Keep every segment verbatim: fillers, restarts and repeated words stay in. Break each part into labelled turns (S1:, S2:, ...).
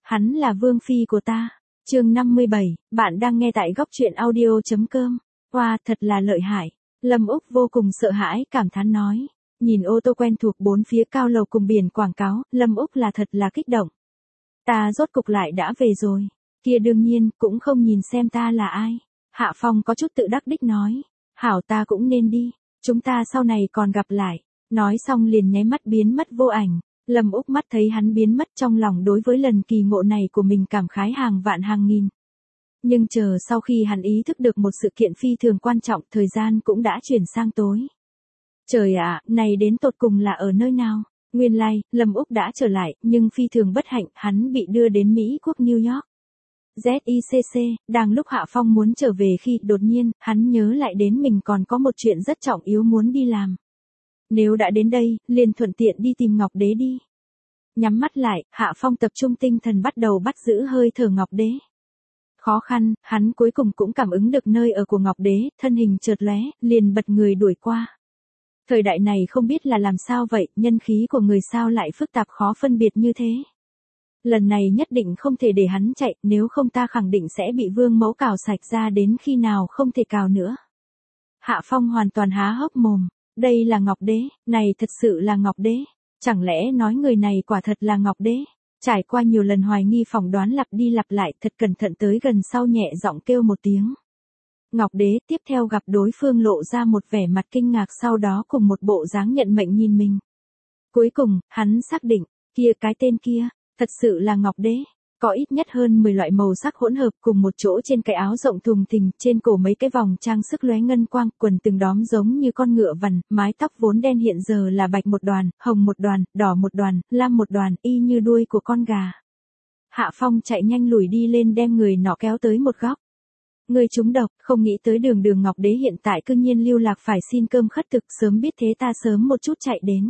S1: hắn là vương phi của ta. Chương năm mươi bảy, bạn đang nghe tại góc truyện audio chấm com. Wow, thật là lợi hại. Lâm Úc vô cùng sợ hãi, cảm thán nói. Nhìn ô tô quen thuộc bốn phía cao lầu cùng biển quảng cáo, Lâm Úc là thật là kích động. Ta rốt cục lại đã về rồi. Kia đương nhiên, cũng không nhìn xem ta là ai. Hạ Phong có chút tự đắc đích nói. Hảo, ta cũng nên đi. Chúng ta sau này còn gặp lại. Nói xong liền nháy mắt biến mất vô ảnh. Lâm Úc mắt thấy hắn biến mất, trong lòng đối với lần kỳ ngộ này của mình cảm khái hàng vạn hàng nghìn. Nhưng chờ sau khi hắn ý thức được một sự kiện phi thường quan trọng, thời gian cũng đã chuyển sang tối. Trời ạ, này đến tột cùng là ở nơi nào? Nguyên lai, like, Lâm Úc đã trở lại, nhưng phi thường bất hạnh, hắn bị đưa đến Mỹ quốc New York. Z I C C, đang lúc Hạ Phong muốn trở về khi đột nhiên, hắn nhớ lại đến mình còn có một chuyện rất trọng yếu muốn đi làm. Nếu đã đến đây, liền thuận tiện đi tìm Ngọc Đế đi. Nhắm mắt lại, Hạ Phong tập trung tinh thần bắt đầu bắt giữ hơi thở Ngọc Đế. Khó khăn, hắn cuối cùng cũng cảm ứng được nơi ở của Ngọc Đế, thân hình chợt lóe, liền bật người đuổi qua. Thời đại này không biết là làm sao vậy, nhân khí của người sao lại phức tạp khó phân biệt như thế. Lần này nhất định không thể để hắn chạy, nếu không ta khẳng định sẽ bị vương mẫu cào sạch ra đến khi nào không thể cào nữa. Hạ Phong hoàn toàn há hốc mồm. Đây là Ngọc Đế, này thật sự là Ngọc Đế. Chẳng lẽ nói người này quả thật là Ngọc Đế? Trải qua nhiều lần hoài nghi phỏng đoán lặp đi lặp lại, thật cẩn thận tới gần sau nhẹ giọng kêu một tiếng. Ngọc Đế tiếp theo gặp đối phương lộ ra một vẻ mặt kinh ngạc, sau đó cùng một bộ dáng nhận mệnh nhìn mình. Cuối cùng, hắn xác định, kia cái tên kia, thật sự là Ngọc Đế. Có ít nhất hơn mười loại màu sắc hỗn hợp cùng một chỗ trên cái áo rộng thùng thình, trên cổ mấy cái vòng trang sức lóe ngân quang, quần từng đóm giống như con ngựa vằn, mái tóc vốn đen hiện giờ là bạch một đoàn, hồng một đoàn, đỏ một đoàn, lam một đoàn, y như đuôi của con gà. Hạ Phong chạy nhanh lùi đi lên đem người nọ kéo tới một góc. Người trúng độc, không nghĩ tới đường đường Ngọc Đế hiện tại cư nhiên lưu lạc phải xin cơm khất thực, sớm biết thế ta sớm một chút chạy đến.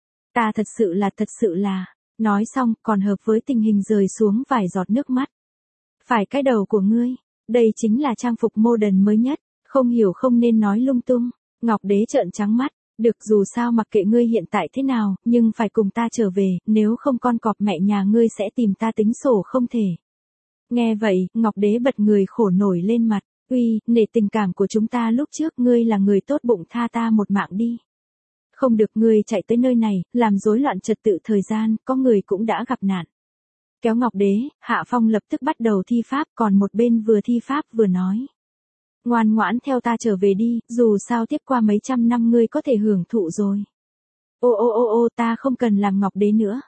S1: Ta thật sự là thật sự là... Nói xong, còn hợp với tình hình rơi xuống vài giọt nước mắt. Phải cái đầu của ngươi, đây chính là trang phục modern mới nhất, không hiểu không nên nói lung tung. Ngọc Đế trợn trắng mắt, được dù sao mặc kệ ngươi hiện tại thế nào, nhưng phải cùng ta trở về, nếu không con cọp mẹ nhà ngươi sẽ tìm ta tính sổ không thể. Nghe vậy, Ngọc Đế bật người khổ nổi lên mặt, uy, nể tình cảm của chúng ta lúc trước, ngươi là người tốt bụng, tha ta một mạng đi. Không được, ngươi chạy tới nơi này, làm rối loạn trật tự thời gian, có người cũng đã gặp nạn. Kéo Ngọc Đế, Hạ Phong lập tức bắt đầu thi pháp, còn một bên vừa thi pháp vừa nói. Ngoan ngoãn theo ta trở về đi, dù sao tiếp qua mấy trăm năm ngươi có thể hưởng thụ rồi. Ô ô ô ô, ta không cần làm Ngọc Đế nữa.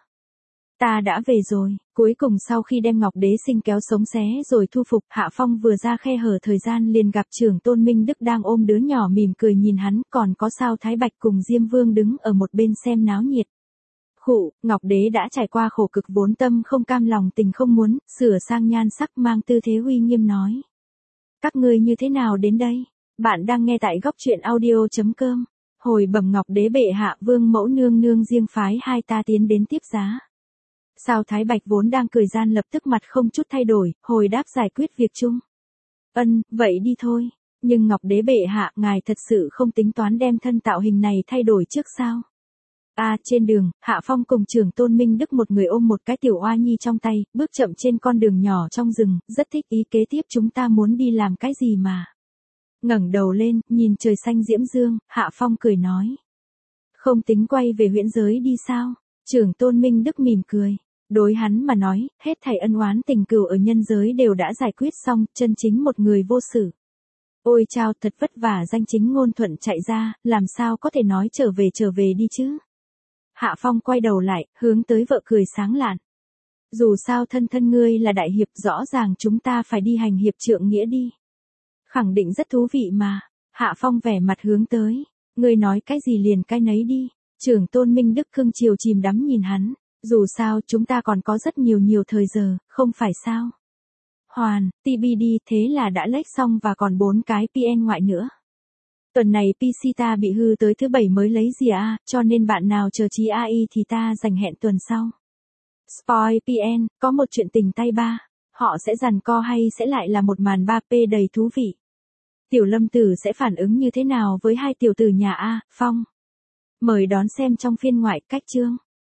S1: Ta đã về rồi. Cuối cùng sau khi đem Ngọc Đế sinh kéo sống xé rồi thu phục, Hạ Phong vừa ra khe hở thời gian liền gặp trưởng tôn Minh Đức đang ôm đứa nhỏ mỉm cười nhìn hắn, còn có Sao Thái Bạch cùng Diêm Vương đứng ở một bên xem náo nhiệt. Khụ, Ngọc Đế đã trải qua khổ cực vốn tâm không cam lòng tình không muốn, sửa sang nhan sắc mang tư thế uy nghiêm nói. Các ngươi như thế nào đến đây? Bạn đang nghe tại góc truyện audio chấm com. Hồi bẩm Ngọc Đế bệ hạ, vương mẫu nương nương riêng phái hai ta tiến đến tiếp giá. Sao Thái Bạch vốn đang cười gian lập tức mặt không chút thay đổi, hồi đáp giải quyết việc chung. Ân, vậy đi thôi. Nhưng Ngọc Đế bệ hạ, ngài thật sự không tính toán đem thân tạo hình này thay đổi trước sao? À, trên đường, Hạ Phong cùng trưởng tôn Minh Đức một người ôm một cái tiểu oa nhi trong tay, bước chậm trên con đường nhỏ trong rừng, rất thích ý kế tiếp chúng ta muốn đi làm cái gì mà. Ngẩng đầu lên, nhìn trời xanh diễm dương, Hạ Phong cười nói. Không tính quay về huyễn giới đi sao? Trưởng tôn Minh Đức mỉm cười. Đối hắn mà nói, hết thảy ân oán tình cừu ở nhân giới đều đã giải quyết xong, chân chính một người vô xử. Ôi chao, thật vất vả danh chính ngôn thuận chạy ra, làm sao có thể nói trở về trở về đi chứ? Hạ Phong quay đầu lại, hướng tới vợ cười sáng lạn. Dù sao thân thân ngươi là đại hiệp, rõ ràng chúng ta phải đi hành hiệp trượng nghĩa đi. Khẳng định rất thú vị mà. Hạ Phong vẻ mặt hướng tới. Ngươi nói cái gì liền cái nấy đi. Trưởng tôn Minh Đức cưng chiều chìm đắm nhìn hắn. Dù sao chúng ta còn có rất nhiều nhiều thời giờ, không phải sao? Hoàn, tê bê đê thế là đã lách xong và còn bốn cái pê en ngoại nữa. Tuần này pê xê ta bị hư tới thứ bảy mới lấy gì à, cho nên bạn nào chờ chí a i thì ta dành hẹn tuần sau. Spoil pê en, có một chuyện tình tay ba. Họ sẽ giằng co hay sẽ lại là một màn ba P đầy thú vị. Tiểu Lâm Tử sẽ phản ứng như thế nào với hai tiểu tử nhà A, Phong? Mời đón xem trong phiên ngoại cách chương.